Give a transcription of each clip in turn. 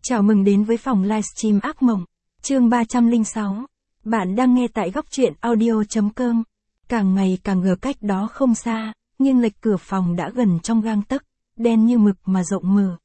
Chào mừng đến với phòng livestream ác mộng, chương 306. Bạn đang nghe tại góc truyện audio.com. Càng ngày càng ngờ cách đó không xa, nhưng lệch cửa phòng đã gần trong gang tấc, đen như mực mà rộng mở.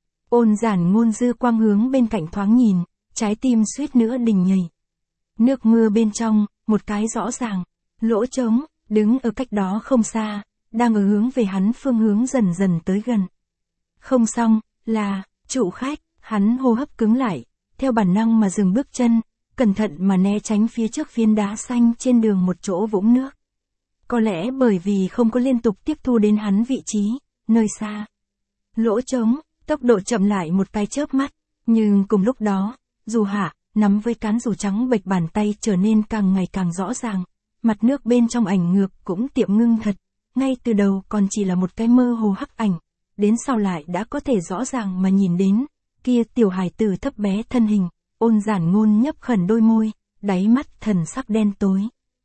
Ôn Giản Ngôn dư quang hướng bên cạnh thoáng nhìn, trái tim suýt nữa đình nhảy. Nước mưa bên trong, một cái rõ ràng, lỗ trống, đứng ở cách đó không xa, đang ở hướng về hắn phương hướng dần dần tới gần. Không xong, là, chủ khách. Hắn hô hấp cứng lại, theo bản năng mà dừng bước chân, cẩn thận mà né tránh phía trước phiến đá xanh trên đường một chỗ vũng nước. Có lẽ bởi vì không có liên tục tiếp thu đến hắn vị trí, nơi xa. Lỗ trống, tốc độ chậm lại một cái chớp mắt, nhưng cùng lúc đó, dù hạ, nắm với cán dù trắng bệch bàn tay trở nên càng ngày càng rõ ràng, mặt nước bên trong ảnh ngược cũng tiệm ngưng thật, ngay từ đầu còn chỉ là một cái mơ hồ hắc ảnh, đến sau lại đã có thể rõ ràng mà nhìn đến. Kia tiểu hài tử thấp bé thân hình, Ôn Giản Ngôn nhấp khẩn đôi môi, đáy mắt thần sắc đen tối.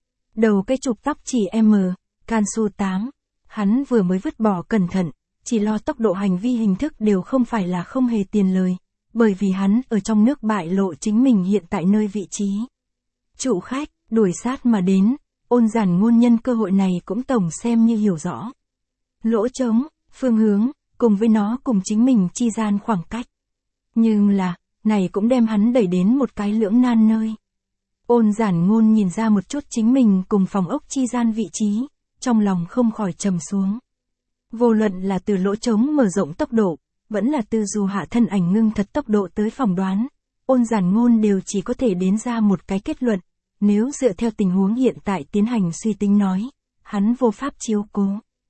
Đầu cái chụp tóc chỉ Cansu 8, hắn vừa mới vứt bỏ cẩn thận, chỉ lo tốc độ hành vi hình thức đều không phải là không hề tiền lời, bởi vì hắn ở trong nước bại lộ chính mình hiện tại nơi vị trí. Chủ khách, đuổi sát mà đến, Ôn Giản Ngôn nhân cơ hội này cũng tổng xem như hiểu rõ. Lỗ trống, phương hướng, cùng với nó cùng chính mình chi gian khoảng cách. Nhưng là, này cũng đem hắn đẩy đến một cái lưỡng nan nơi. Ôn Giản Ngôn nhìn ra một chút chính mình cùng phòng ốc chi gian vị trí, trong lòng không khỏi trầm xuống. Vô luận là từ lỗ trống mở rộng tốc độ, vẫn là từ dù hạ thân ảnh ngưng thật tốc độ tới phỏng đoán, Ôn Giản Ngôn đều chỉ có thể đến ra một cái kết luận, nếu dựa theo tình huống hiện tại tiến hành suy tính nói, hắn vô pháp chiếu cố.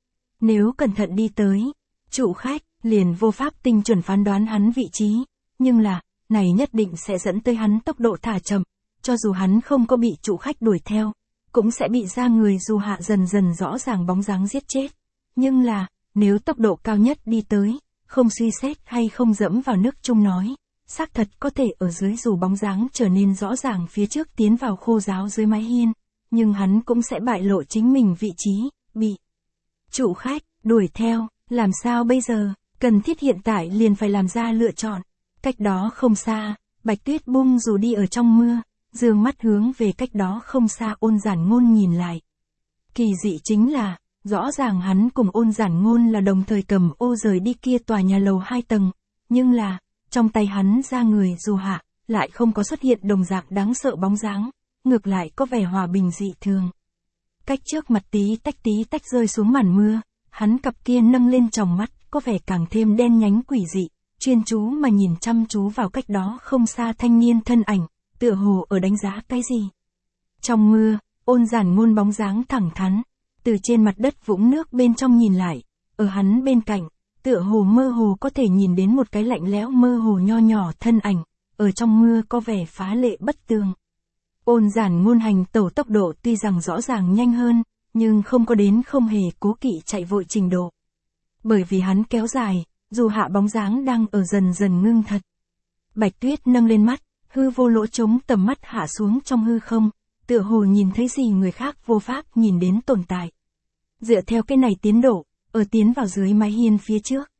Nếu cẩn thận đi tới, chủ khách, liền vô pháp tinh chuẩn phán đoán hắn vị trí. Nhưng là, này nhất định sẽ dẫn tới hắn tốc độ thả chậm, cho dù hắn không có bị chủ khách đuổi theo, cũng sẽ bị ra người dù hạ dần dần rõ ràng bóng dáng giết chết. Nhưng là, nếu tốc độ cao nhất đi tới, không suy xét hay không dẫm vào nước chung nói, xác thật có thể ở dưới dù bóng dáng trở nên rõ ràng phía trước tiến vào khô giáo dưới mái hiên, nhưng hắn cũng sẽ bại lộ chính mình vị trí, bị chủ khách đuổi theo, làm sao bây giờ, cần thiết hiện tại liền phải làm ra lựa chọn. Cách đó không xa, Bạch Tuyết bung dù đi ở trong mưa, dương mắt hướng về cách đó không xa Ôn Giản Ngôn nhìn lại. Kỳ dị chính là, rõ ràng hắn cùng Ôn Giản Ngôn là đồng thời cầm ô rời đi kia tòa nhà lầu 2 tầng, nhưng là, trong tay hắn ra người dù hạ, lại không có xuất hiện đồng dạng đáng sợ bóng dáng, ngược lại có vẻ hòa bình dị thường. Cách trước mặt tí tách rơi xuống màn mưa, hắn cặp kia nâng lên tròng mắt, có vẻ càng thêm đen nhánh quỷ dị. Chuyên chú mà nhìn chăm chú vào cách đó không xa thanh niên thân ảnh, tựa hồ ở đánh giá cái gì. Trong mưa, Ôn Giản Ngôn bóng dáng thẳng thắn, từ trên mặt đất vũng nước bên trong nhìn lại, ở hắn bên cạnh, tựa hồ mơ hồ có thể nhìn đến một cái lạnh lẽo mơ hồ nho nhỏ thân ảnh, ở trong mưa có vẻ phá lệ bất tường. Ôn Giản Ngôn hành tẩu tốc độ tuy rằng rõ ràng nhanh hơn, nhưng không có đến không hề cố kỵ chạy vội trình độ. Bởi vì hắn kéo dài, dù hạ bóng dáng đang ở dần dần ngưng thật. Bạch Tuyết nâng lên mắt, hư vô lỗ trống tầm mắt hạ xuống trong hư không, tựa hồ nhìn thấy gì người khác vô pháp nhìn đến tồn tại. Dựa theo cái này tiến độ, ở tiến vào dưới mái hiên phía trước.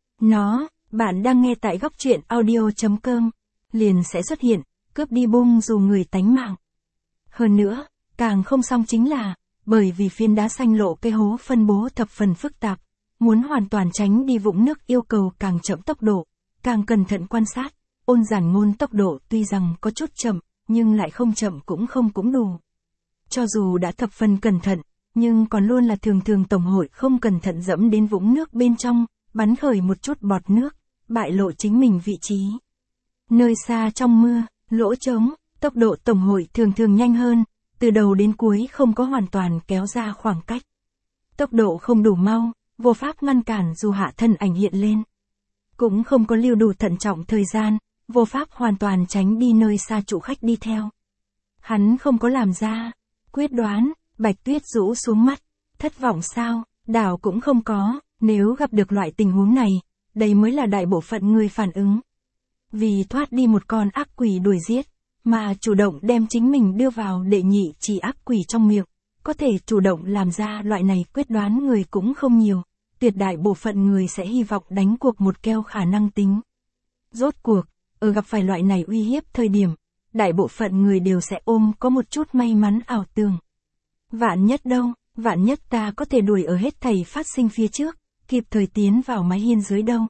Bạn đang nghe tại góc truyện audio.com, liền sẽ xuất hiện, cướp đi bung dù người tánh mạng. Hơn nữa, càng không xong chính là, bởi vì phiến đá xanh lộ cây hố phân bố thập phần phức tạp. Muốn hoàn toàn tránh đi vũng nước yêu cầu càng chậm tốc độ, càng cẩn thận quan sát, Ôn Giản Ngôn tốc độ tuy rằng có chút chậm, nhưng lại không chậm cũng đủ. Cho dù đã thập phần cẩn thận, nhưng còn luôn là thường tổng hội không cẩn thận dẫm đến vũng nước bên trong, bắn khởi một chút bọt nước, bại lộ chính mình vị trí. Nơi xa trong mưa, lỗ trống, tốc độ tổng hội thường nhanh hơn, từ đầu đến cuối không có hoàn toàn kéo ra khoảng cách. Tốc độ không đủ mau. Vô pháp ngăn cản dù hạ thân ảnh hiện lên. Cũng không có lưu đủ thận trọng thời gian, vô pháp hoàn toàn tránh đi nơi xa chủ khách đi theo. Hắn không có làm ra, quyết đoán, Bạch Tuyết rũ xuống mắt, thất vọng sao, đảo cũng không có, nếu gặp được loại tình huống này, đây mới là đại bộ phận người phản ứng. Vì thoát đi một con ác quỷ đuổi giết, mà chủ động đem chính mình đưa vào đệ nhị chỉ ác quỷ trong miệng, có thể chủ động làm ra loại này quyết đoán người cũng không nhiều. Tuyệt đại bộ phận người sẽ hy vọng đánh cuộc một keo khả năng tính. Rốt cuộc, ở gặp phải loại này uy hiếp thời điểm, đại bộ phận người đều sẽ ôm có một chút may mắn ảo tưởng. Vạn nhất đâu, vạn nhất ta có thể đuổi ở hết thảy phát sinh phía trước, kịp thời tiến vào mái hiên dưới đâu.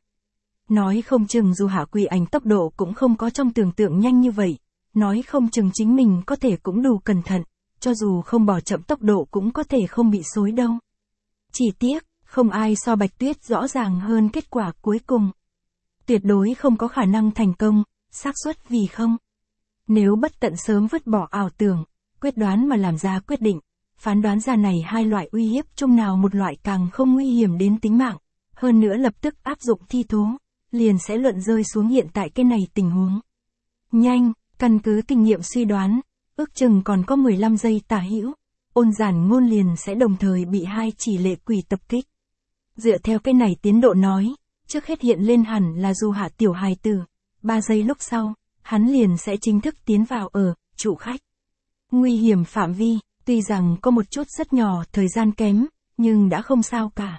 Nói không chừng dù Hạ Quỷ Ảnh tốc độ cũng không có trong tưởng tượng nhanh như vậy, nói không chừng chính mình có thể cũng đủ cẩn thận, cho dù không bỏ chậm tốc độ cũng có thể không bị xối đâu. Chỉ tiếc, không ai so Bạch Tuyết rõ ràng hơn kết quả cuối cùng. Tuyệt đối không có khả năng thành công, xác suất vì không. Nếu bất tận sớm vứt bỏ ảo tưởng, quyết đoán mà làm ra quyết định, phán đoán ra này hai loại uy hiếp chung nào một loại càng không nguy hiểm đến tính mạng, hơn nữa lập tức áp dụng thi thố, liền sẽ luận rơi xuống hiện tại cái này tình huống. Nhanh, căn cứ kinh nghiệm suy đoán, ước chừng còn có 15 giây tả hữu, Ôn Giản Ngôn liền sẽ đồng thời bị hai chỉ lệ quỷ tập kích. Dựa theo cái này tiến độ nói, trước hết hiện lên hẳn là Du Hạ tiểu hài tử, 3 giây lúc sau, hắn liền sẽ chính thức tiến vào ở trụ khách. Nguy hiểm phạm vi, tuy rằng có một chút rất nhỏ thời gian kém, nhưng đã không sao cả.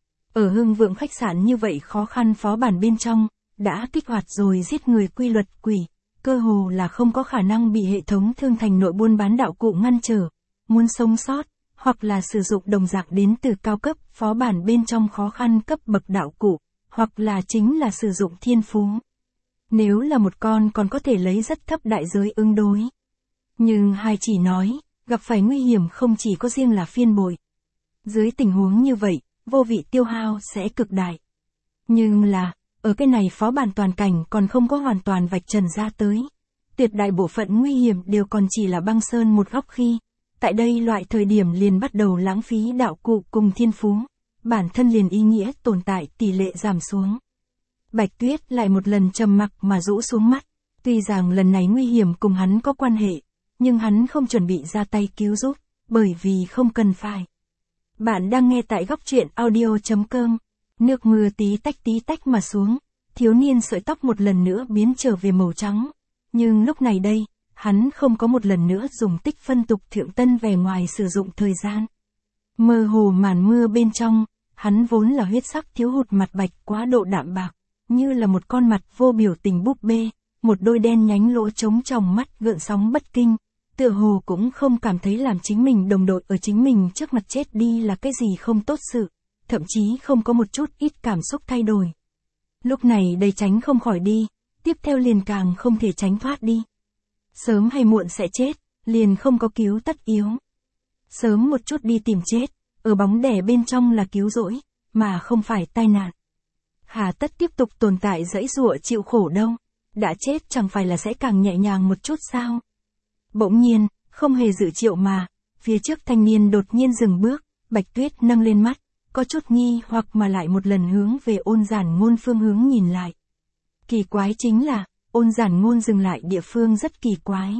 Ở Hưng Vượng khách sạn như vậy khó khăn phó bản bên trong, đã kích hoạt rồi giết người quy luật quỷ, cơ hồ là không có khả năng bị hệ thống thương thành nội buôn bán đạo cụ ngăn trở. Muốn sống sót, hoặc là sử dụng đồng dạng đến từ cao cấp phó bản bên trong khó khăn cấp bậc đạo cụ, hoặc là chính là sử dụng thiên phú. Nếu là một con còn có thể lấy rất thấp đại giới ứng đối. Nhưng hai chỉ nói, gặp phải nguy hiểm không chỉ có riêng là phiên bội. Dưới tình huống như vậy, vô vị tiêu hao sẽ cực đại. Nhưng là, ở cái này phó bản toàn cảnh còn không có hoàn toàn vạch trần ra tới. Tuyệt đại bộ phận nguy hiểm đều còn chỉ là băng sơn một góc khi. Tại đây loại thời điểm liền bắt đầu lãng phí đạo cụ cùng thiên phú, bản thân liền ý nghĩa tồn tại tỷ lệ giảm xuống. Bạch Tuyết lại một lần trầm mặc mà rũ xuống mắt, tuy rằng lần này nguy hiểm cùng hắn có quan hệ, nhưng hắn không chuẩn bị ra tay cứu giúp, bởi vì không cần phải. Bạn đang nghe tại góc truyện audio.com, nước mưa tí tách mà xuống, thiếu niên sợi tóc một lần nữa biến trở về màu trắng, nhưng lúc này đây, hắn không có một lần nữa dùng tích phân tục thượng tân về ngoài sử dụng thời gian. Mơ hồ màn mưa bên trong, hắn vốn là huyết sắc thiếu hụt mặt bạch quá độ đạm bạc, như là một con mặt vô biểu tình búp bê, một đôi đen nhánh lỗ trống trong mắt gợn sóng bất kinh, tựa hồ cũng không cảm thấy làm chính mình đồng đội ở chính mình trước mặt chết đi là cái gì không tốt sự, thậm chí không có một chút ít cảm xúc thay đổi. Lúc này đây tránh không khỏi đi, tiếp theo liền càng không thể tránh thoát đi. Sớm hay muộn sẽ chết, liền không có cứu tất yếu. Sớm một chút đi tìm chết, ở bóng đè bên trong là cứu rỗi, mà không phải tai nạn. Hà tất tiếp tục tồn tại dãy giụa chịu khổ đâu, đã chết chẳng phải là sẽ càng nhẹ nhàng một chút sao. Bỗng nhiên, không hề dự triệu mà, phía trước thanh niên đột nhiên dừng bước, Bạch Tuyết nâng lên mắt, có chút nghi hoặc mà lại một lần hướng về Ôn Giản Ngôn phương hướng nhìn lại. Kỳ quái chính là, Ôn Giản Ngôn dừng lại địa phương rất kỳ quái.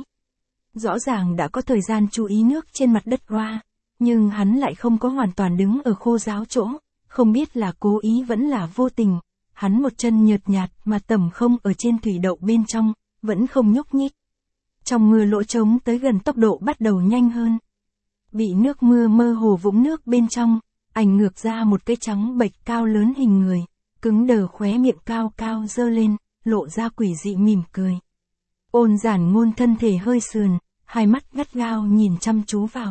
Rõ ràng đã có thời gian chú ý nước trên mặt đất hoa, nhưng hắn lại không có hoàn toàn đứng ở khô ráo chỗ, không biết là cố ý vẫn là vô tình. Hắn một chân nhợt nhạt mà tầm không ở trên thủy đậu bên trong, vẫn không nhúc nhích. Trong mưa lỗ trống tới gần tốc độ bắt đầu nhanh hơn. Bị nước mưa mơ hồ vũng nước bên trong, ảnh ngược ra một cái trắng bệch cao lớn hình người, cứng đờ khóe miệng cao cao dơ lên, lộ ra quỷ dị mỉm cười. Ôn Giản Ngôn thân thể hơi sườn, hai mắt gắt gao nhìn chăm chú vào.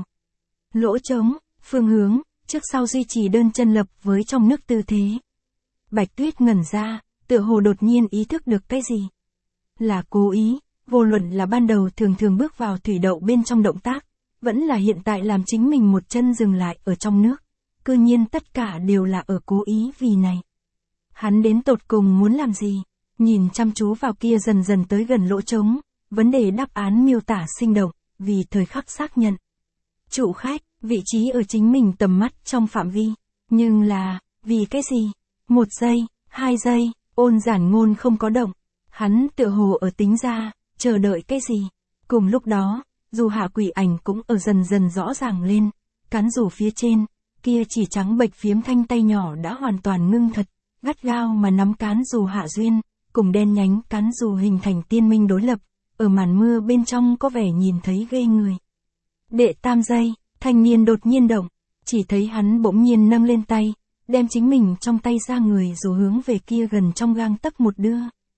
Lỗ trống, phương hướng, trước sau duy trì đơn chân lập với trong nước tư thế. Bạch Tuyết ngẩn ra, tựa hồ đột nhiên ý thức được cái gì. Là cố ý, vô luận là ban đầu thường bước vào thủy đậu bên trong động tác, vẫn là hiện tại làm chính mình một chân dừng lại ở trong nước. Cư nhiên tất cả đều là ở cố ý vì này. Hắn đến tột cùng muốn làm gì? Nhìn chăm chú vào kia dần dần tới gần lỗ trống, vấn đề đáp án miêu tả sinh động, vì thời khắc xác nhận. Trụ khách, vị trí ở chính mình tầm mắt trong phạm vi. Nhưng là, vì cái gì? 1 giây, 2 giây, Ôn Giản Ngôn không có động. Hắn tựa hồ ở tính ra, chờ đợi cái gì? Cùng lúc đó, dù Hạ Quỷ Ảnh cũng ở dần dần rõ ràng lên, cán dù phía trên, kia chỉ trắng bệch phiếm thanh tay nhỏ đã hoàn toàn ngưng thật, gắt gao mà nắm cán dù Hạ Duyên, cùng đen nhánh cán dù hình thành tiên minh đối lập, ở màn mưa bên trong có vẻ nhìn thấy ghê người. Đệ tam giây, thanh niên đột nhiên động, chỉ thấy hắn bỗng nhiên nâng lên tay, đem chính mình trong tay ra người rồi hướng về kia gần trong gang tấc một đưa.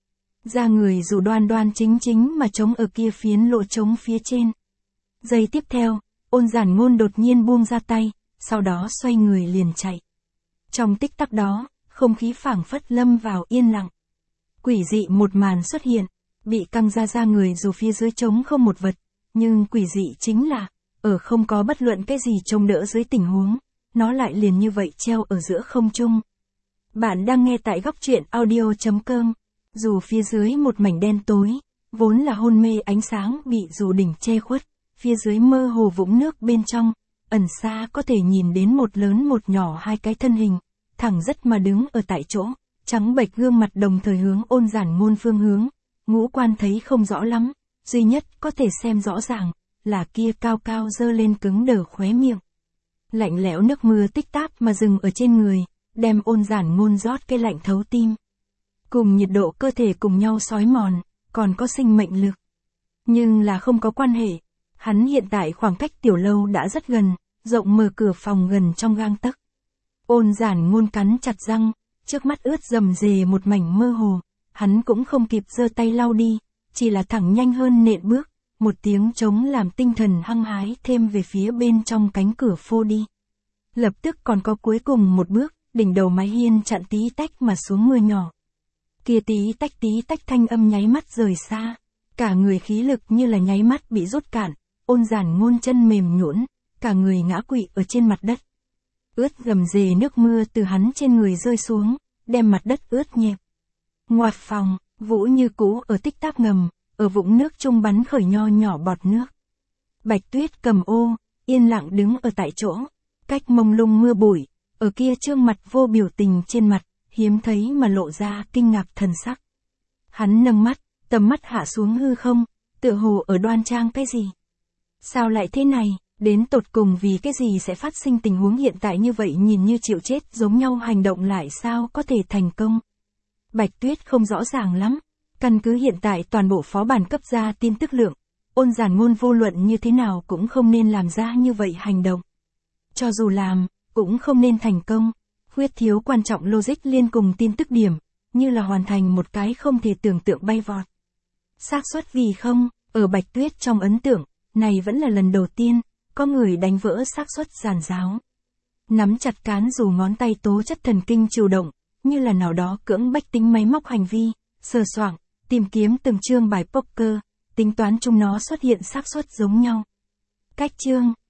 Da người dù đoan đoan chính chính mà trống ở kia phiến lỗ trống phía trên. Giây tiếp theo, Ôn Giản Ngôn đột nhiên buông ra tay, sau đó xoay người liền chạy. Trong tích tắc đó, không khí phảng phất lâm vào yên lặng. Quỷ dị một màn xuất hiện, bị căng ra da người dù phía dưới trống không một vật, nhưng quỷ dị chính là, ở không có bất luận cái gì trông đỡ dưới tình huống, nó lại liền như vậy treo ở giữa không trung. Bạn đang nghe tại góc truyện audio.com. Dù phía dưới một mảnh đen tối, vốn là hôn mê ánh sáng bị dù đỉnh che khuất, phía dưới mơ hồ vũng nước bên trong, ẩn xa có thể nhìn đến một lớn một nhỏ hai cái thân hình, thẳng rất mà đứng ở tại chỗ, trắng bệch gương mặt đồng thời hướng Ôn Giản Ngôn phương hướng, ngũ quan thấy không rõ lắm, duy nhất có thể xem rõ ràng, là kia cao cao dơ lên cứng đờ khóe miệng. Lạnh lẽo nước mưa tích táp mà dừng ở trên người, đem Ôn Giản Ngôn rót cái lạnh thấu tim. Cùng nhiệt độ cơ thể cùng nhau xói mòn, còn có sinh mệnh lực. Nhưng là không có quan hệ, hắn hiện tại khoảng cách tiểu lâu đã rất gần, rộng mở cửa phòng gần trong gang tấc. Ôn Giản Ngôn cắn chặt răng, trước mắt ướt rầm rề một mảnh mơ hồ, hắn cũng không kịp giơ tay lau đi, chỉ là thẳng nhanh hơn nện bước, một tiếng trống làm tinh thần hăng hái thêm về phía bên trong cánh cửa phô đi. Lập tức còn có cuối cùng một bước, đỉnh đầu mái hiên chặn tí tách mà xuống mưa nhỏ. Kia tí tách thanh âm nháy mắt rời xa, cả người khí lực như là nháy mắt bị rút cạn, Ôn Giản Ngôn chân mềm nhũn, cả người ngã quỵ ở trên mặt đất. Ướt rầm rề nước mưa từ hắn trên người rơi xuống, đem mặt đất ướt nhẹp. Ngoặt phòng, Vũ như cũ ở tích tắc ngầm, ở vũng nước trung bắn khởi nho nhỏ bọt nước. Bạch Tuyết cầm ô, yên lặng đứng ở tại chỗ, cách mông lung mưa bụi, ở kia trương mặt vô biểu tình trên mặt, hiếm thấy mà lộ ra kinh ngạc thần sắc. Hắn nâng mắt, tầm mắt hạ xuống hư không, tựa hồ ở đoan trang cái gì. Sao lại thế này, đến tột cùng vì cái gì sẽ phát sinh tình huống hiện tại như vậy nhìn như chịu chết giống nhau hành động lại sao có thể thành công. Bạch Tuyết không rõ ràng lắm, căn cứ hiện tại toàn bộ phó bản cấp ra tin tức lượng, Ôn Giản Ngôn vô luận như thế nào cũng không nên làm ra như vậy hành động. Cho dù làm, cũng không nên thành công, khuyết thiếu quan trọng logic liên cùng tin tức điểm, như là hoàn thành một cái không thể tưởng tượng bay vọt. Xác suất vì không, ở Bạch Tuyết trong ấn tượng, này vẫn là lần đầu tiên, có người đánh vỡ xác suất giàn giáo. Nắm chặt cán dù ngón tay tố chất thần kinh chủ động, như là nào đó cưỡng bách tính máy móc hành vi, sờ soạng, tìm kiếm từng chương bài poker, tính toán chung nó xuất hiện xác suất giống nhau. Cách chương,